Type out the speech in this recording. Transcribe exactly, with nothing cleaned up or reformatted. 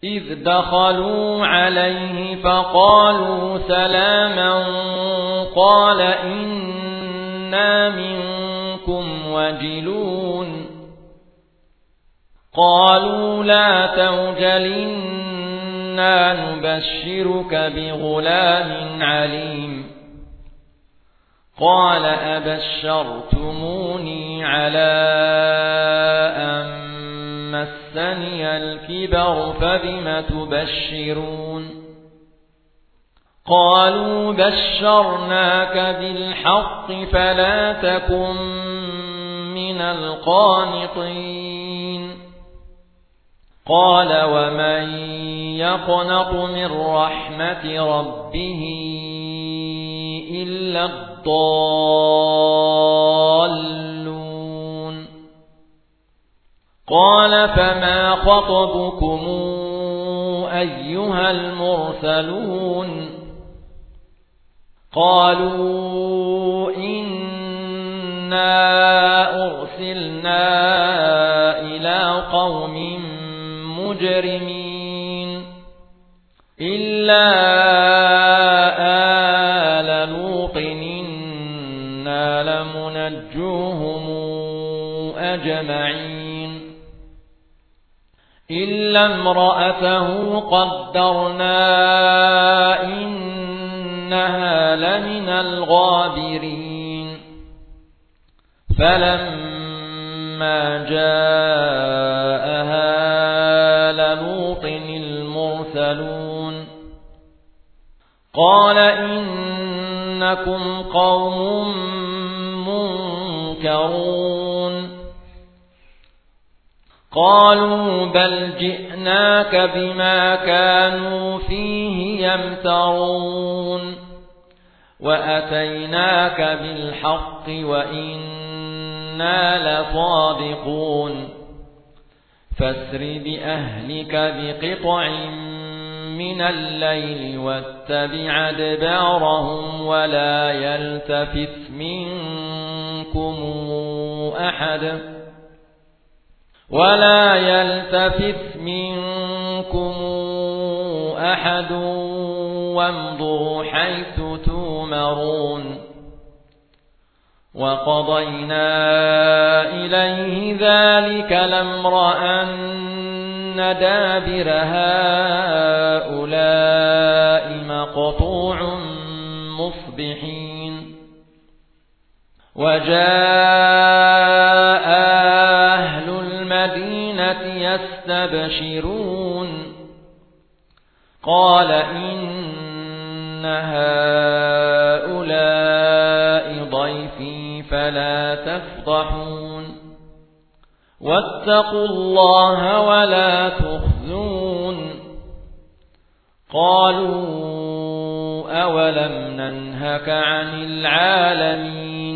إذ دخلوا عليه فقالوا سلاما قال إنا منكم وجلون قالوا لا توجل إنا نبشرك بغلام عليم قال أبشرتموني على أن مسني الكبر فبم تبشرون قالوا بشرناك بالحق فلا تكن من القانطين قال ومن يقنط من رحمة ربه إلا الضالون قال فما خطبكم أيها المرسلون قالوا إنا أرسلنا إلى قوم مجرمين إلا آل لوط إنا لمنجوهم أجمعين إلا امرأته قدرنا إنها لمن الغابرين فلما جاءها لوط المرسلون قال إنكم قوم منكرون قالوا بل جئناك بما كانوا فيه يمترون وأتيناك بالحق وإنا لصادقون فاسر بأهلك بقطع من الليل واتبع أدبارهم ولا يلتفت منكم أحد ولا يلتفت منكم أحد وامضوا حيث تؤمرون وقضينا إليه ذلك الأمر أن دابر هؤلاء مقطوع مصبحين وجاء أهل المدينة يستبشرون قال إن هؤلاء ضيفي فلا تفضحون واتقوا الله ولا تخزون قالوا أولم ننهك عن العالمين